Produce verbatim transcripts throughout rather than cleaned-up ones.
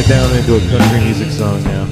down into a country music song now.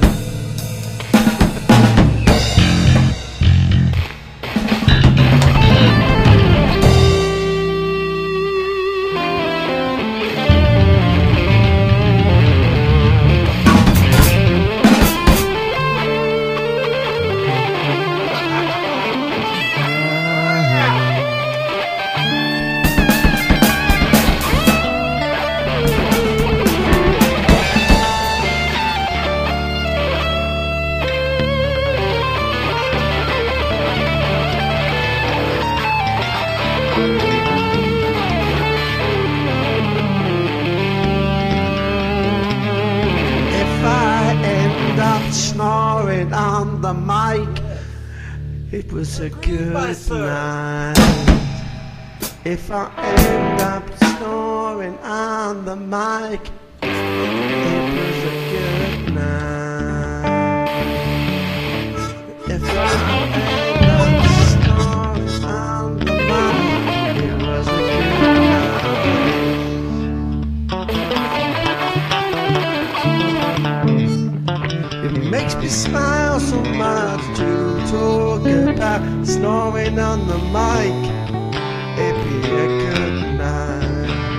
Snoring on the mic, it was a good night. If I end up snoring on the mic, it was a good night. If I end up snoring on the mic, it was a good night. It makes me smile so much to talk about snoring on the mic. It'd be a good night.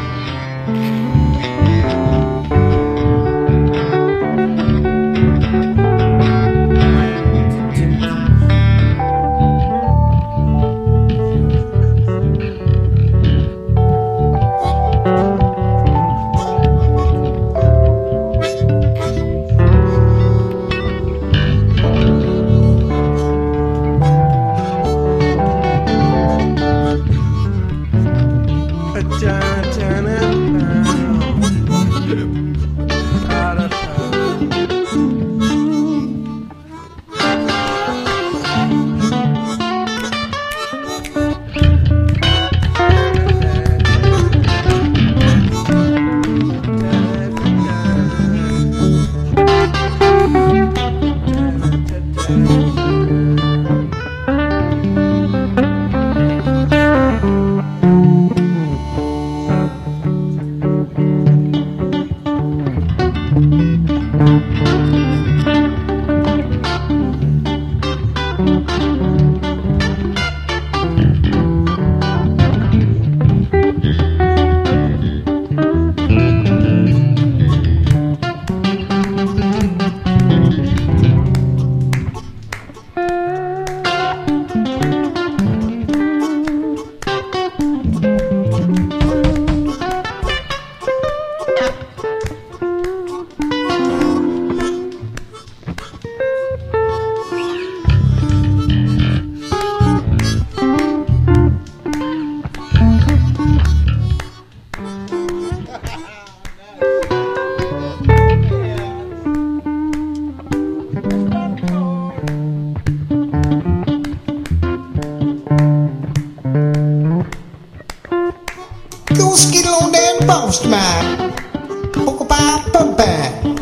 Go skittle on that Postman. Poke about pumping.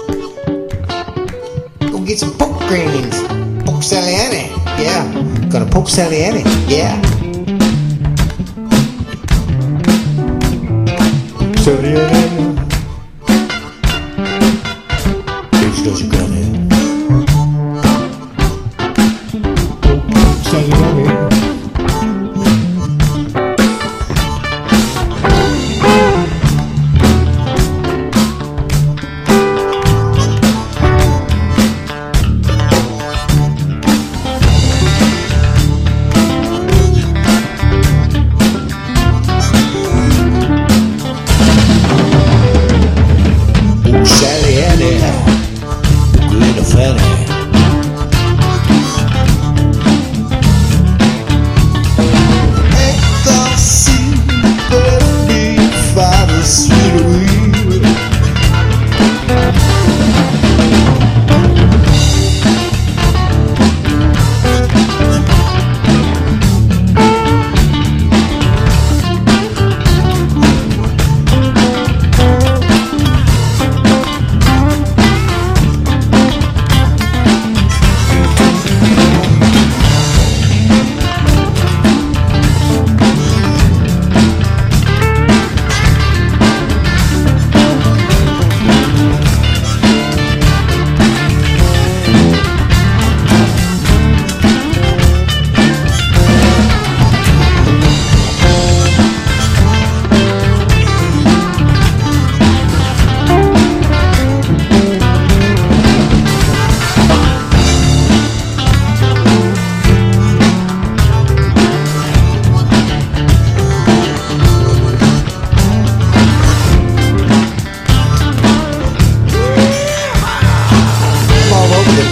Go get some poke greens. Poke Sally Annie. Yeah. Gonna poke Sally Annie. Yeah. Sally Annie. Bitch, does you got it? Poke Sally Annie.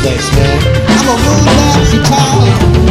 place, man. I'm a moonlight guitar.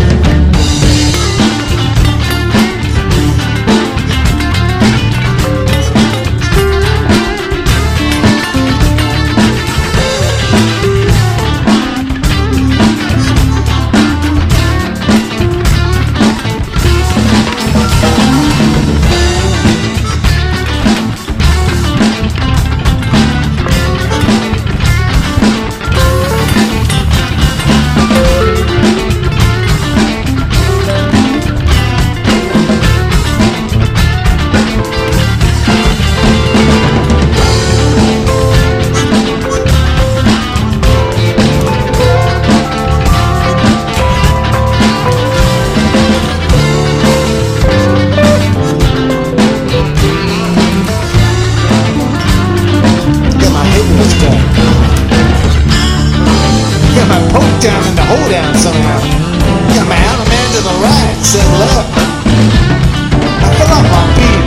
Got my poke down in the hold down somehow. Got my outer man to the right, settle up. I fell off my feet.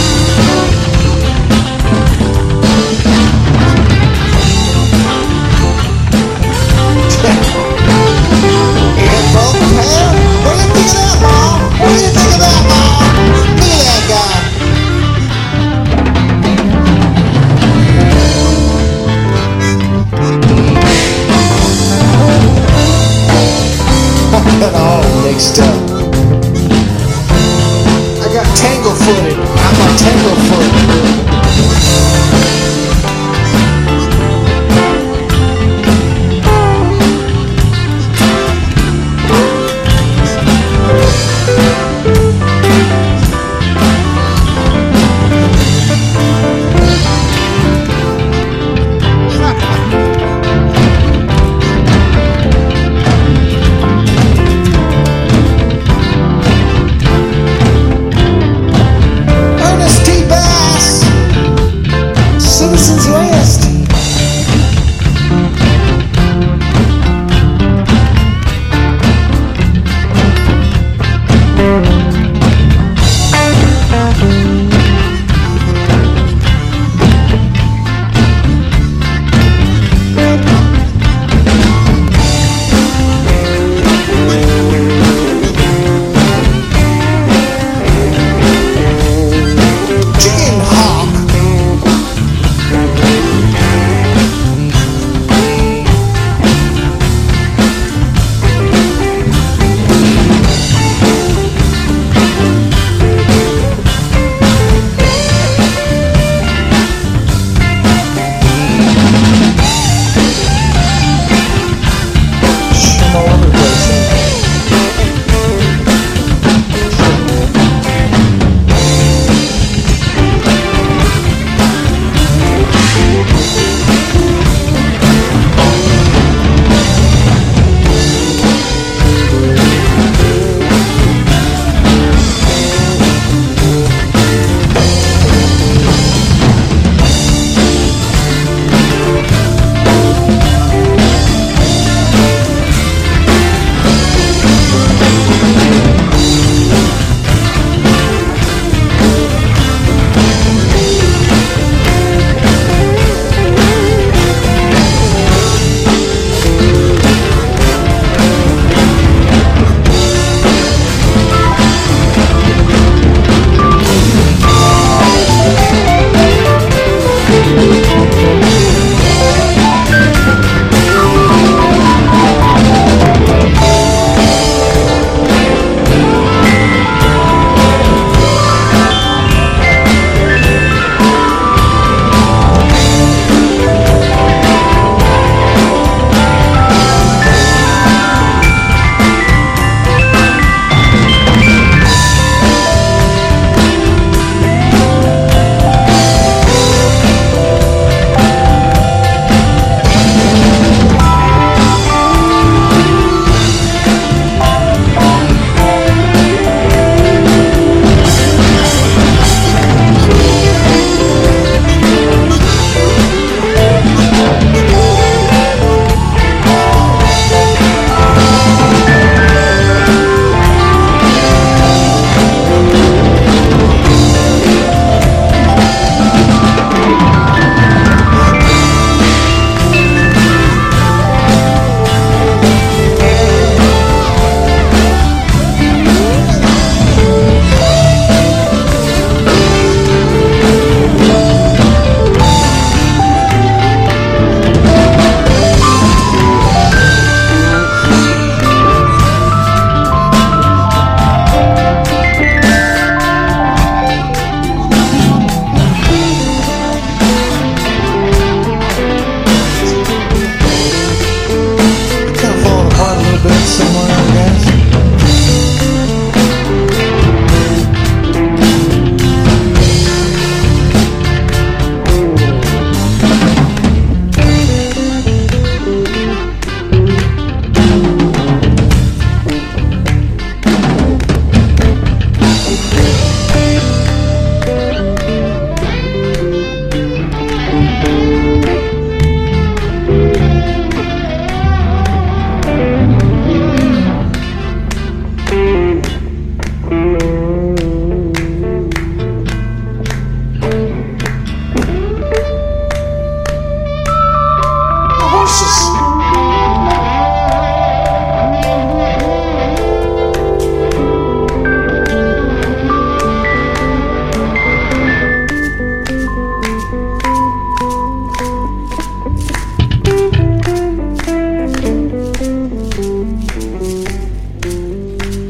Yeah, folks, man. What do you think of that, Mom? What do you think of that, Mom? Look at that guy. I got all mixed up. I got tangle footed. I'm a tangle footed. Ernest T. Bass.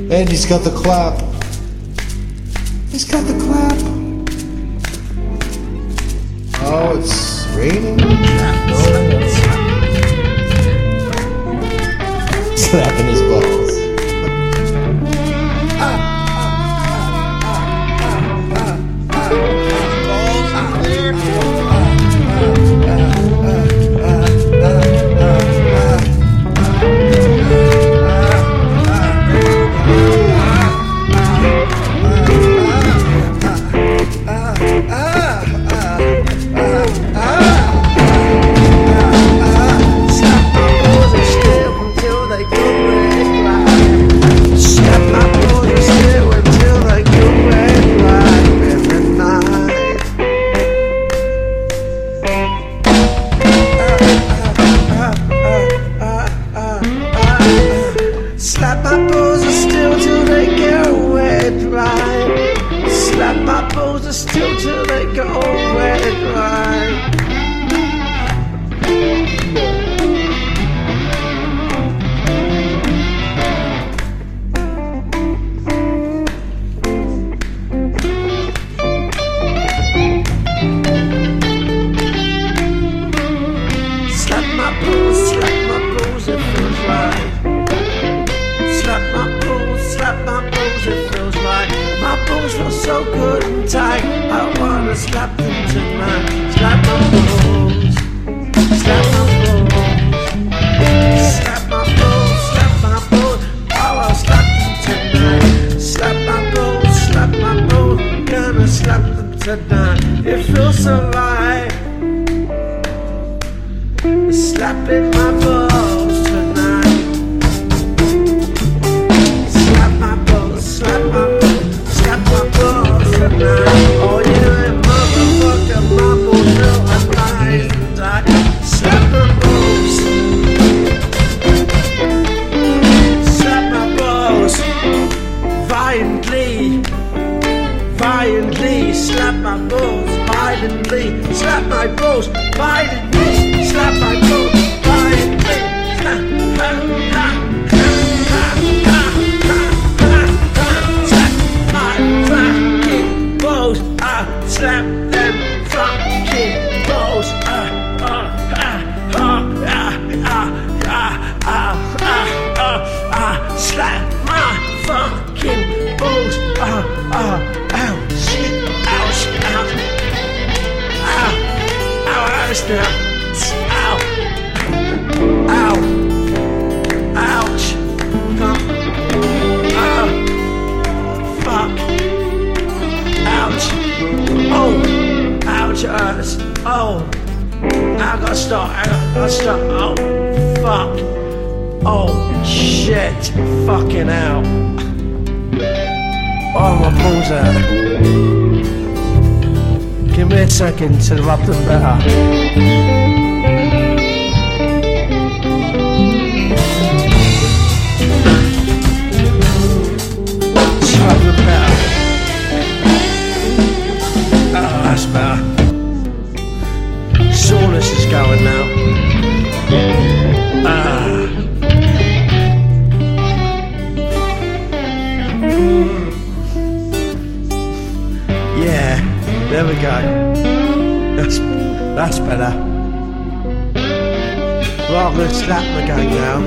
And he's got the clap. He's got the clap. Oh, it's raining. Slapping his balls. Slap my balls still till they go wet dry. Slap my balls still till they go wet dry. Slap my balls, slap my balls, it feels right. Slap my balls, slap my balls, it feels right. My balls feel so good and tight. I wanna slap them tonight. Slap my balls, slap my balls, slap my balls, slap my balls. Oh, I'll slap them tonight. Slap my balls, slap my balls. Gonna slap them tonight. It feels so right. Slapping my balls tonight. Slap my balls, slap my balls, slap my balls tonight. Oh yeah, motherfucker, my balls feel alive tonight. Slap my balls, slap my balls, violently, violently. Slap my balls, violently. Slap my balls, violently. Slap my balls, violently. Slap, ha, ha, ha, ha, ha, ha, ha, ha. Slap my fucking balls. I slap them fucking balls. Ah, ah, ah, ah, ah, ah, ah, ah, ah, ah, ah. Slap my fucking balls. Ah, ah, ow, shit, ouch, ouch, ow, ow, ouch now. Ow! Ow! Ouch! Fuck! Ah! Fuck! Ouch! Oh! Ouch! It hurts! Oh! I gotta stop! I gotta stop! Oh! Fuck! Oh! Shit! Fucking hell! Oh, my balls hurt! Give me a second to rub them better. Oh, that's better. Soreness is going now. Ah. Yeah, there we go. That's that's better. Right, I'm gonna slap them again now.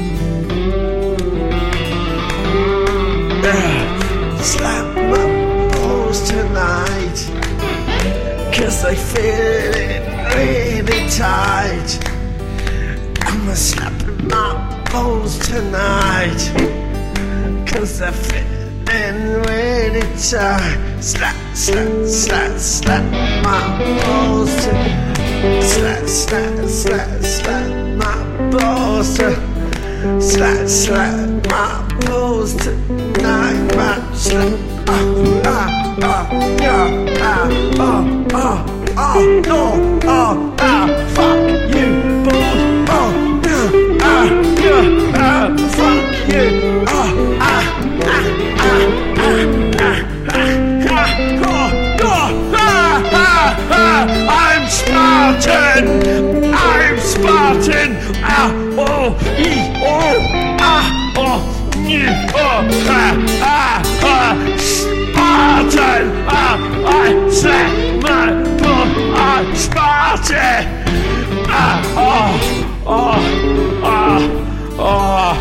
Slap my balls tonight, 'cause they feeling really tight. I'm gonna slap my balls tonight, 'cause they're feeling really tight. Slap, slap, slap, slap my balls tonight. Slap, slap, slap, slap my balls tonight. Slap, slap my balls tonight, man. Slap, ah, ah, ah, yeah, ah, oh, oh, oh, no, oh, ah, fuck you, balls, oh, yeah, ah, yeah, ah, fuck you, oh, ah, ah, ah, ah, ah, ah, ah, oh, oh, ah, ah, ah, I'm Spartan, I'm Spartan, ah, oh, e, oh, ah, oh, Oh, ah, ah, ah, Spartan! Ah, I slap my bull! Ah, Spartan! Ah, oh, oh, oh,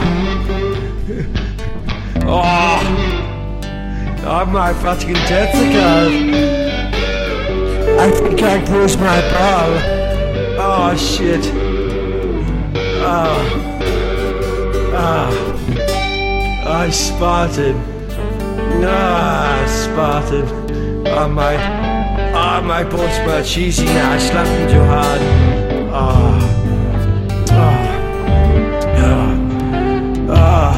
oh, oh. Oh, my fucking testicle. I think I bruised my ball. Oh, shit. Oh. Ah. I Spartan. Ah, Spartan. Oh, my. Ah, oh, my balls were cheesy now. I slapped him too hard. Ah. Ah. Ah.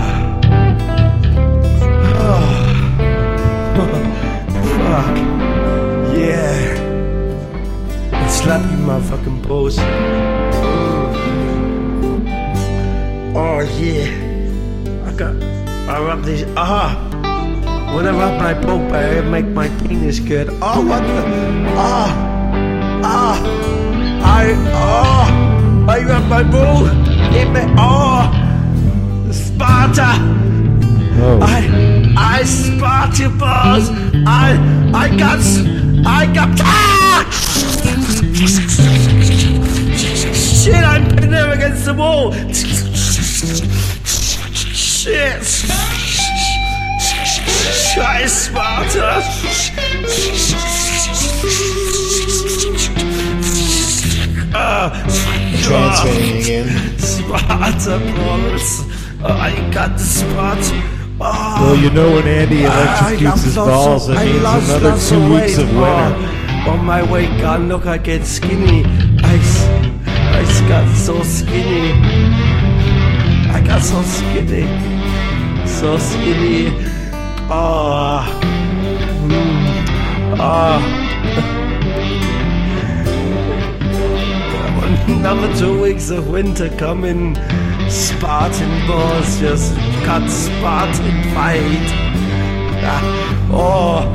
Ah. Fuck. Yeah. I slapped you, motherfucking balls. Oh, yeah. I got. I rub these. Ah. When I rub my poke, I make my penis good. Oh, what the? Ah. Ah. I. Oh. I rub my ball. It may. Oh. Sparta. Oh. I. I Sparta balls. I. I got. I got. Ah! Shit, I'm putting them against the wall. Shit. Try Sparta. Uh, Transferring again. Sparta balls. Oh, I got the Sparta. Oh, Well, you know when Andy electrocutes his balls, that means another two weeks of winter. Oh, on my weight gun, look, I get skinny. I, s- I s- got so skinny. I got so skinny. So skinny. Oh. Mm. Oh. Another two weeks of winter coming. Spartan balls, just cut Spartan fight. Ah. Oh.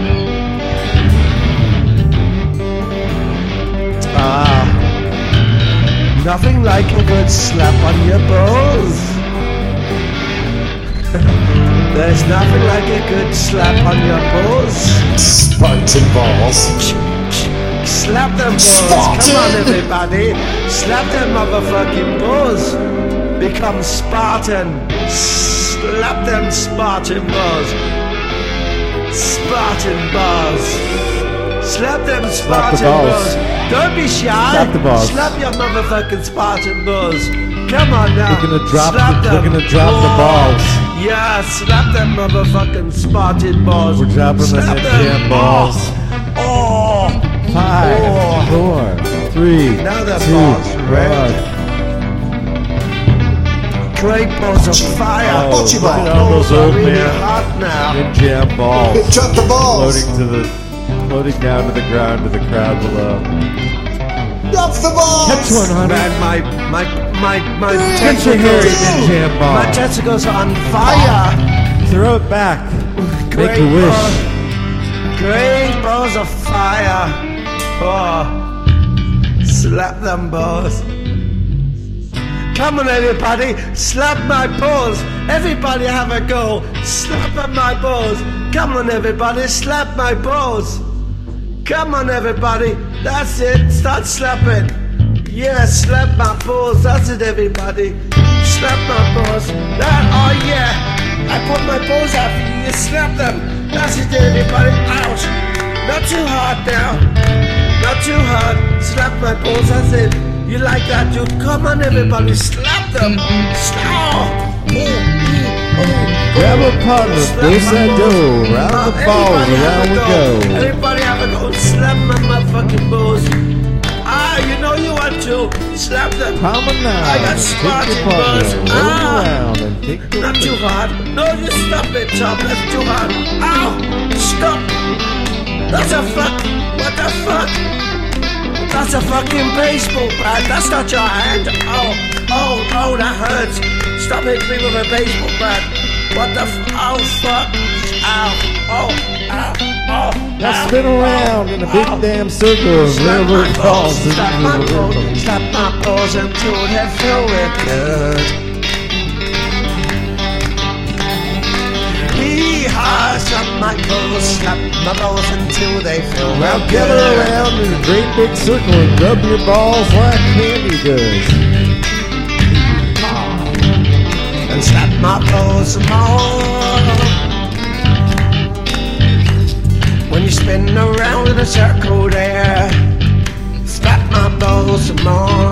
Ah. Nothing like a good slap on your balls. There's nothing like a good slap on your balls. Spartan balls. Slap them balls. Spartan! Come on, everybody. Slap them motherfucking balls. Become Spartan. Slap them Spartan balls. Spartan balls. Slap them Slap the Spartan balls. balls. Don't be shy. Slap the balls. Slap your motherfucking Spartan balls. Come on now. We're gonna drop Slap the- them. we're gonna drop the Oh, balls. Yeah, slap them motherfucking Spartan balls. We're dropping them Slap in them. jam balls. Oh. Oh. Five, Oh. four, three, Now the two, balls red. one. Great balls of fire. Oh, Bocce look ball. at all those old really men hot now. in jam balls. Drop the balls. Floating to the, floating down to the ground to the crowd below. Drop the balls. Catch one, honey. Man, my my my my Catch your hair testicles. in jam ball. My testicles are on fire. Throw it back. Make Great a wish. balls. Great balls of fire. Oh, slap them balls. Come on, everybody, slap my balls. Everybody have a go. Slap at my balls. Come on, everybody, slap my balls. Come on, everybody. That's it. Start slapping. Yeah, slap my balls. That's it, everybody. Slap my balls. That, oh yeah. I put my balls out for you. You slap them. That's it, everybody. Ouch. Not too hard now. Not too hard. Slap my balls. That's it. You like that, dude? Come on, everybody. Slap them. Slap. Oh, oh, oh. Grab a partner, Slap place my that balls. dough, round Uh, the balls, everybody have around a we go. go. Everybody have a go. Slap my motherfucking balls. Ah, you know you want to. Slap them. Come on now. I got Take Spartan your partner, balls. roll Ah. around and take the Not too hard. No, you stop it, Tom. That's too hard. Ow! Stop! That's a fuck. What the fuck? That's a fucking baseball bat. That's not your hand. Oh, oh, oh, that hurts. Stop hitting me with a baseball bat. What the f- oh, fuck. Ow, oh, ow, oh. Now ow, spin around in a big ow. damn circle of Slap my railroad balls, balls. slap my balls, slap my balls until they feel real good. my balls until they feel Now real gather good. around in a great big circle and rub your balls like candy does. And slap my balls some more. When you spin around in a circle there, slap my balls some more.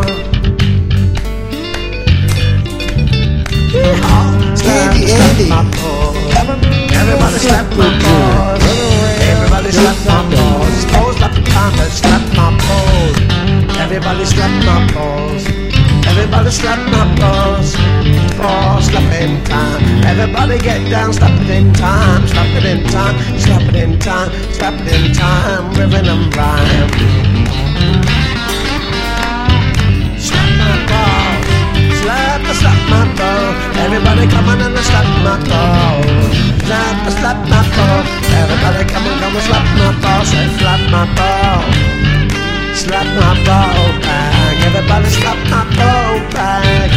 Yeehaw. Slap, Andy, slap Andy. my balls. Everybody slap my balls. Everybody slap my balls. Oh, slap the time, slap my balls. Everybody slap my balls. Everybody slap my balls. Oh, slap it in time. Everybody get down, slap it in time. Slap it in time, slap it in time. Slap it in time, rhythm and rhyme. Slap my balls. Slap, slap my ball. Everybody come on and slap my ball. Slap, slap my ball. Everybody come on, come and slap my ball. Say slap my ball. Slap my ball back. Everybody slap my ball back.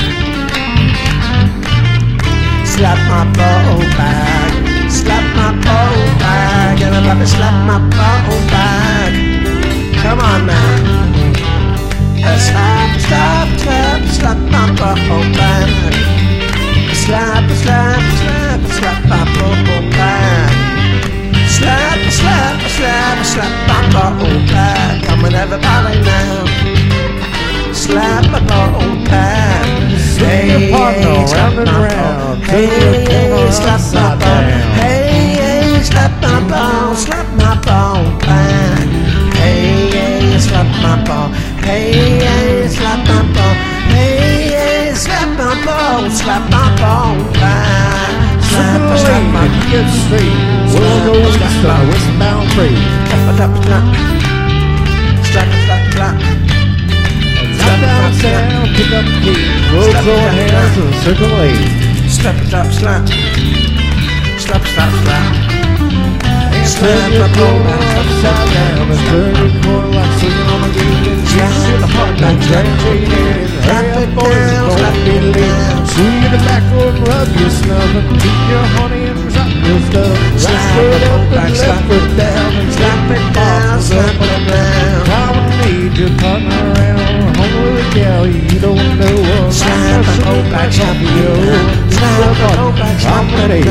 Slap my ball back. Slap my ball back. Everybody slap my ball back. Come on now. Slap, slap, slap, slap my ball back. Slap, slap, slap, slap my ball back. Slap, slap, slap, slap my ball back. Come on everybody now. Slap my ball back. Hey, partner, round and round. Hey, hey, slap my ball. Hey, hey, slap my ball. Slap my ball back. Hey, hey, slap my ball. Hey, hey, slap my ball. Hey, hey, slap my ball. Slap my ball back. Slap, slap my ball. Get straight. We'll go east on a westbound freight. Slap, slap, slap. Slap, slap, slap. Slap down sound, pick up the key. Roll your hands and circle eight. Slap, slap, slap. Slap, slap, slap. Turn your corner upside down and turn your corner like swinging on a game. Slap the heart like Jack Jane. Hurry up, boys, don't be late. Swing your tobacco and rub your snub and keep your honey and drop your stuff. Right foot up and left foot down and slap it down, slap it down. Come and need your partner around. Home with a gal you don't know of. Slap the whole back, slap you. Slap the whole back, slap I'm ready.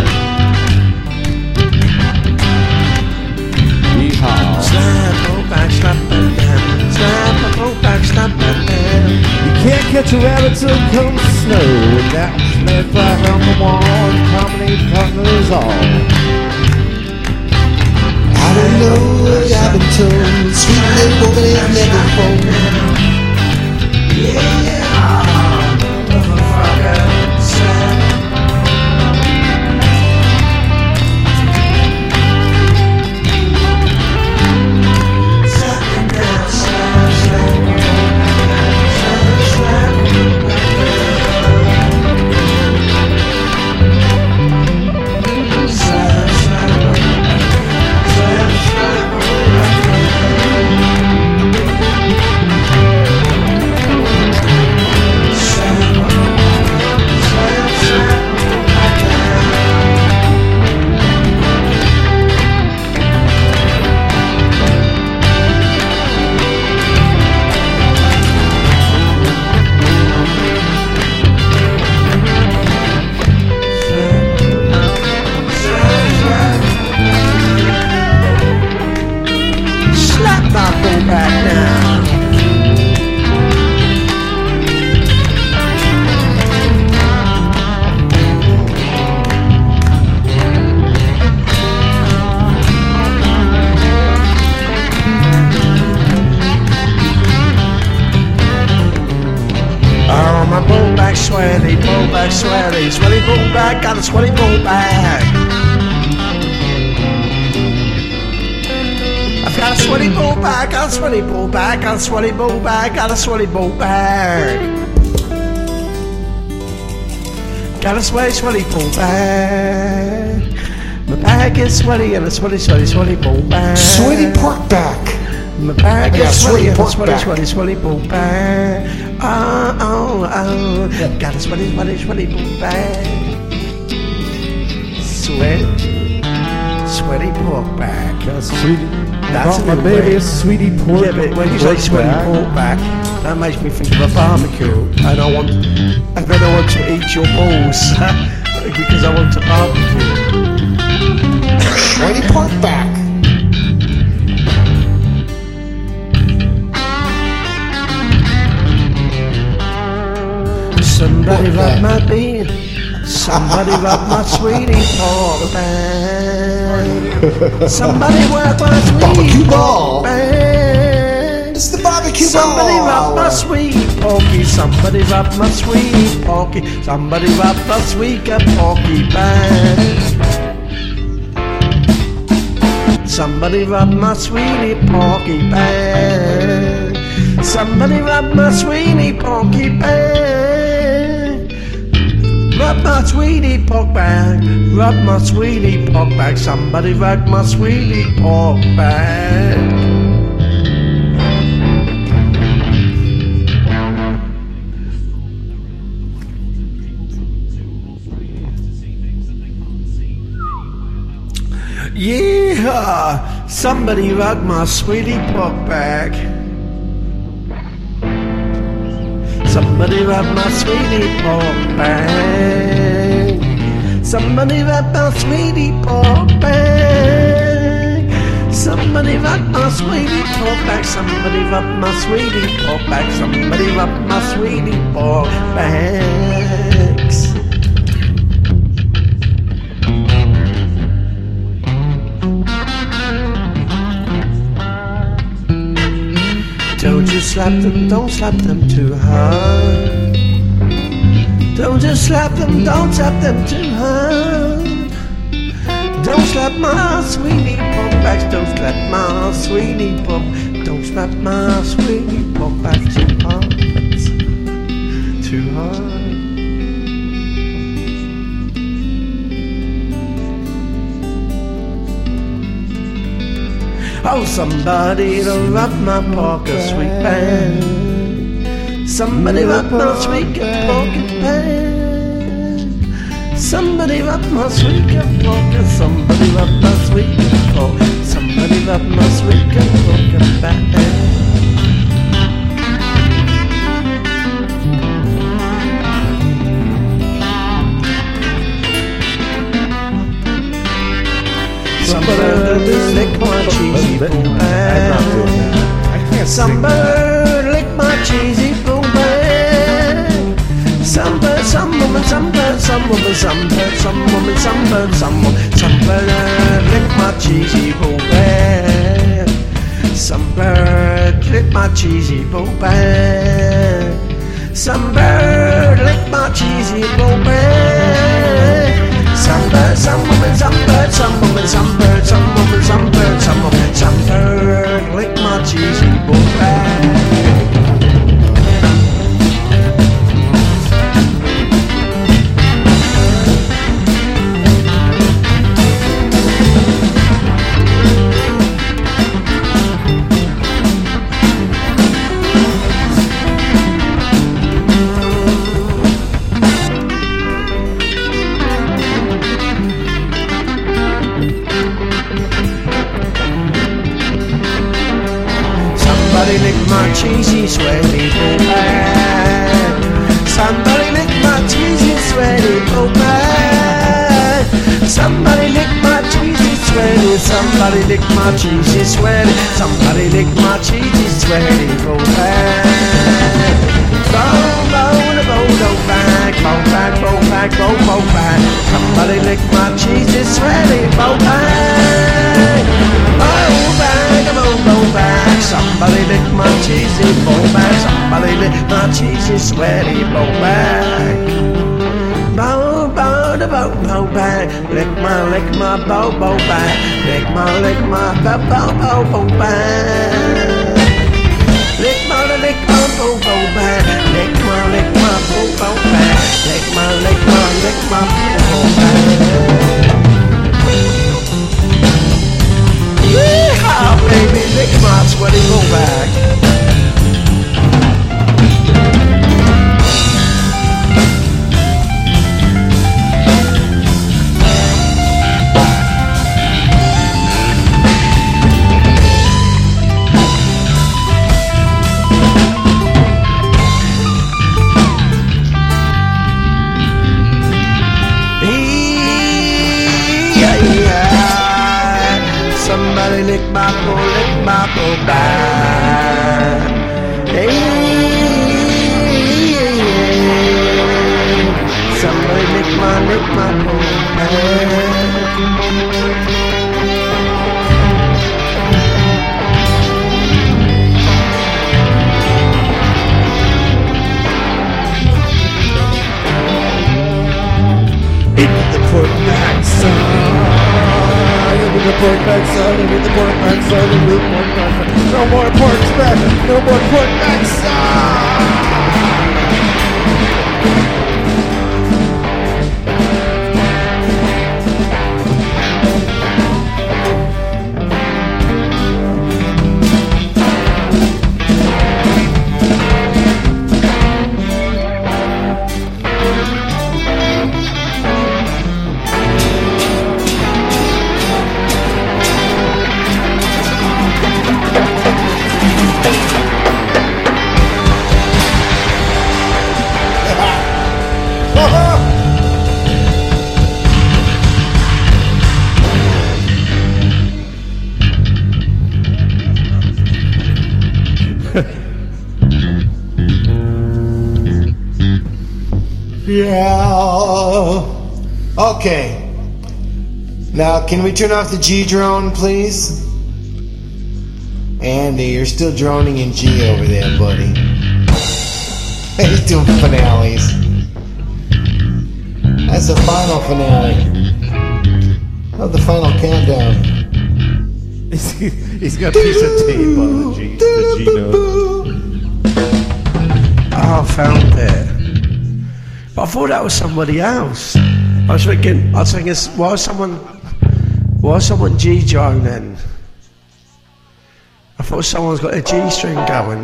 Slap, go back, slap it down. Slap, go back, slap it down. You can't catch a rabbit till it comes to snow. And that's made flag on the wall and combinate partners all. I don't know what I've been told. Sweet little woman ain't never fold. Yeah, motherfucker, slap. Sweaty, pull back, sweaty, sweaty, pull back, got a sweaty, pull back. I've got a sweaty, pull back, got a sweaty, pull back, got a sweaty, pull back, got a sweaty, pull back. Got a sweaty, sweaty, pull back. My back is sweaty and a sweaty, sweaty, sweaty, pull back. Sweaty pork back. My back got is sweaty, sweaty and a pork sweaty, back. sweaty, sweaty, pull back. Oh, oh, oh. Got a sweaty, sweaty, sweaty, pull back. Sweat, sweat. sweaty pork back. That's sweetie. That's Brought a my new baby way. a sweetie pork. Yeah, but when you say sweaty back. pork back, that makes me think of a barbecue. And I want, and then I want to eat your balls because I want to barbecue. Sweaty pork back. Somebody Pork rub back. my bean. Somebody rub my sweetie pork back. Somebody work my sweetie Barbecue pork ball. back. It's the barbecue Somebody ball. rub my sweet porky. Somebody rub my sweet porky. Somebody rub my sweet porky back. Somebody rub my sweetie porky back. Somebody rub my sweetie porky back. Rub my sweetie pork back. Rub my sweetie pork back. Somebody rub my sweetie pork back. Yeah, somebody rug my sweetie pork back. Somebody rub my sweetie pork back. Somebody rub my sweetie pork back. Somebody rub my sweetie pork back. Somebody rub my sweetie pork back. Somebody rub my sweetie pork backs. Don't just slap them, don't slap them too hard. Don't just slap them, don't slap them too hard. Don't slap my sweetie pork backs, don't slap my sweetie pork. Don't slap my sweetie pork backs too hard. Too hard. Oh, somebody to rub my pork a sweet pan. Somebody rub my sweet pork a pan. Somebody rub my sweet pork. Somebody rub my sweet pork. Somebody rub my sweet pork a pan. Somebody lick my cheesy boo bag. Somebody lick my cheesy boo bag. Some bird, some woman, some bird, some woman, some bird, some woman, some bird, some woman. Somebody lick my cheesy boo bag. Some bird lick my cheesy boo bag. Some bird lick my cheesy boo bag. Some bird, some woman, some bird, some woman, some bird, some woman, some bird, some woman, some bird lick my cheesy boo bag. Somebody lick my cheesy sweaty boo bag. Somebody lick my cheesy sweaty boo bag. Somebody lick my cheesy sweaty. Somebody lick my cheesy sweaty. Somebody lick my cheesy sweaty boo bag. Bow, bow, the bow, bow bag, bow bag, bow bag, bow, bow bag. Somebody lick my cheesy sweaty bow bag. Bow bag, bow, bow bag. Somebody lick my cheesy bow bag. Somebody lick my cheesy sweaty bow bag. Bow, bow, the bow, bow bag. Lick my, lick my bow, bow bag. Lick my, lick my bow, bow, bow, bow bag. Lick my, lick my bow, bow bag. Lick my, lick my bow, bow bag. Lick my, lick my, lick my bow bag. Yeehaw, baby, lick my sweaty bow bag. Somebody lick my bone, lick my bone back. Hey, somebody lick my, lick my bone back. Into the pork back, son. Into the pork back, son. Into the pork back, son. Into the pork back, son. No more pork back. No more pork back, son. Yeah. Okay. Now, can we turn off the G drone, please? Andy, you're still droning in G over there, buddy. He's doing finales. That's the final finale. Of the final countdown. He's got a piece of tape on the G, the G note. Oh, I found it. But I thought that was somebody else. I was thinking, I was thinking, why is someone, why is someone G droning? I thought someone's got a G string going.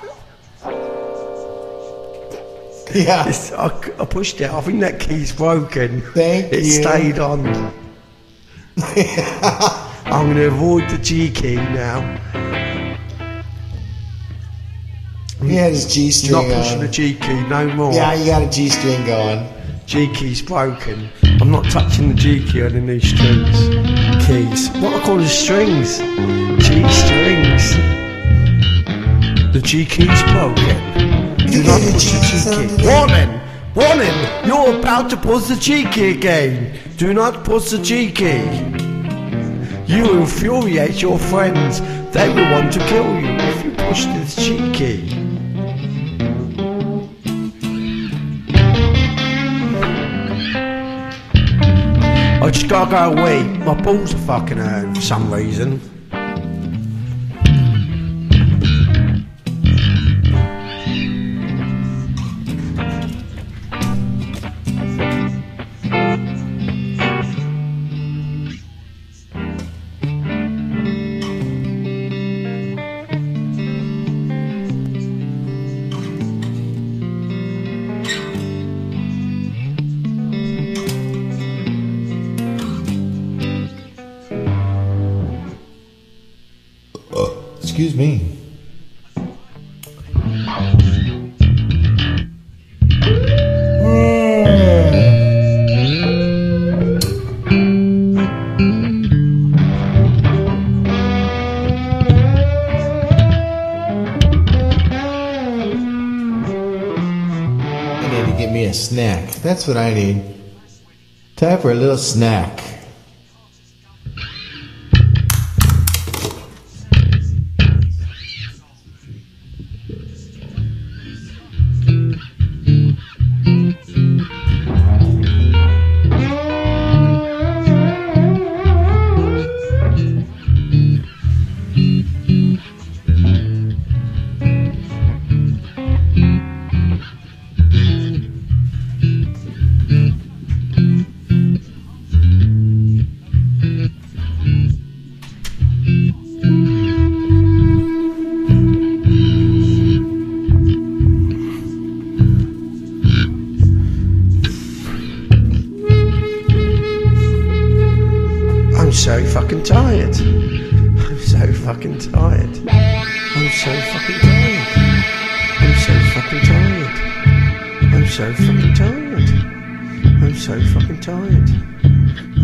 Yeah. It's, I, I pushed it. I think that key's broken. Thank it you. It stayed on. I'm going to avoid the G key now. He had his G string Not pushing on. the G key no more. Yeah, you got a G string going. G key's broken. I'm not touching the G key on the new strings. Keys. What I call the strings? G strings. The G key's broken. Do not push the G key. Warning! Warning! You're about to push the G key again. Do not push the G key. You infuriate your friends. They will want to kill you if you push this G key. I just gotta go away. My balls are fucking hurt for some reason. Excuse me. I need to get me a snack. That's what I need. Time for a little snack. I'm so fucking tired. I'm so fucking tired. I'm so fucking tired. I'm so fucking tired. I'm so fucking tired. I'm so fucking tired.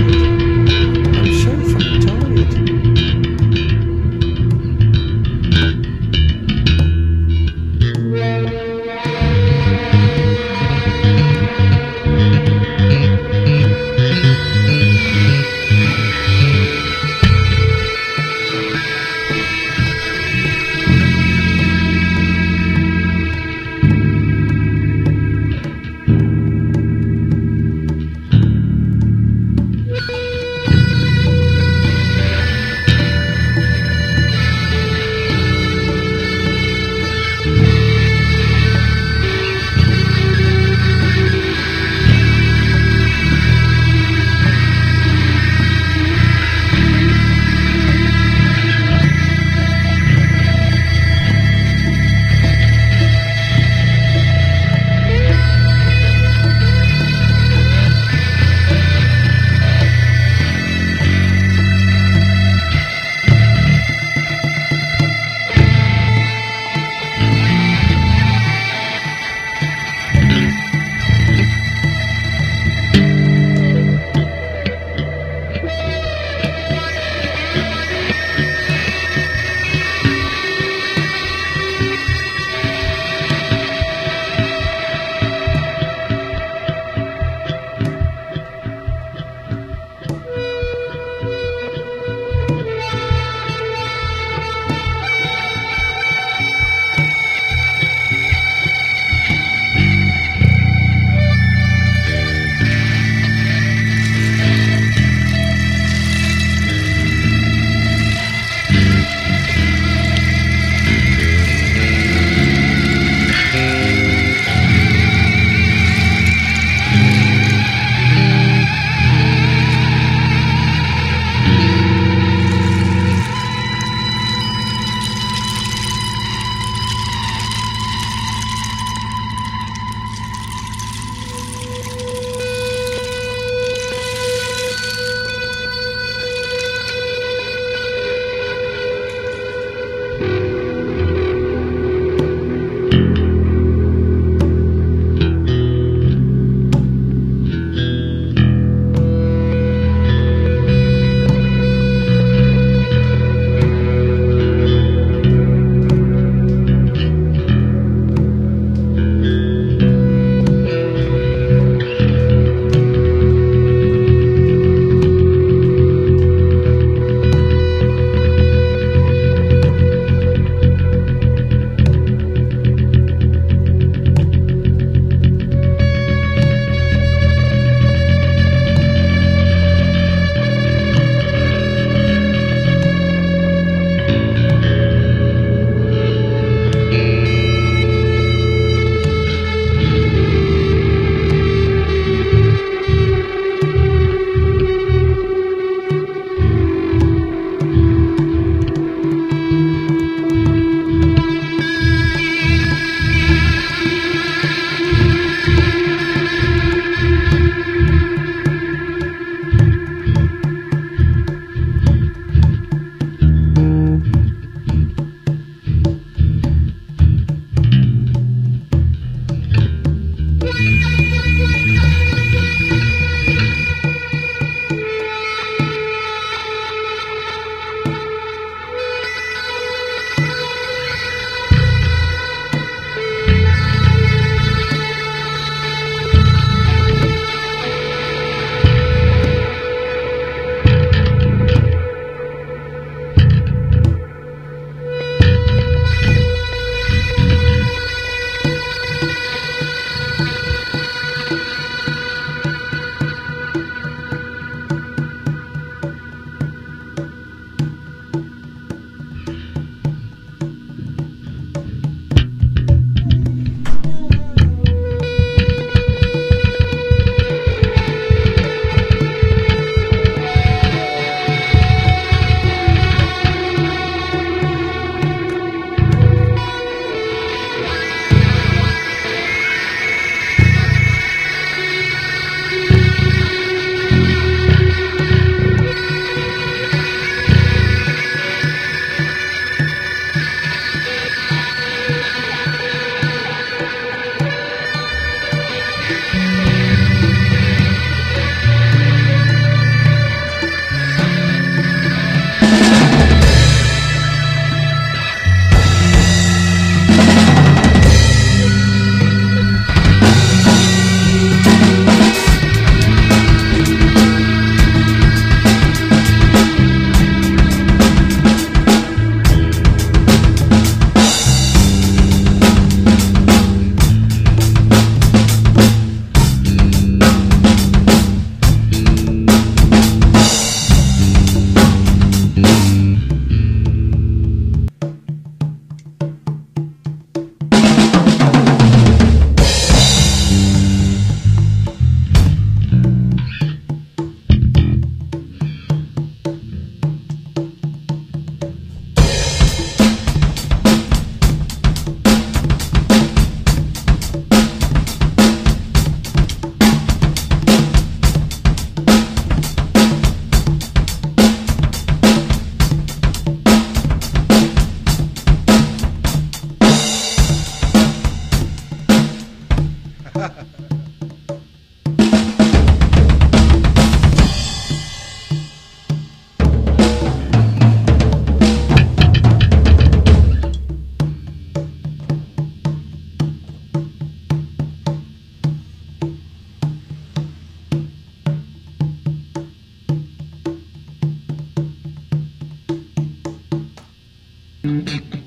Thank you.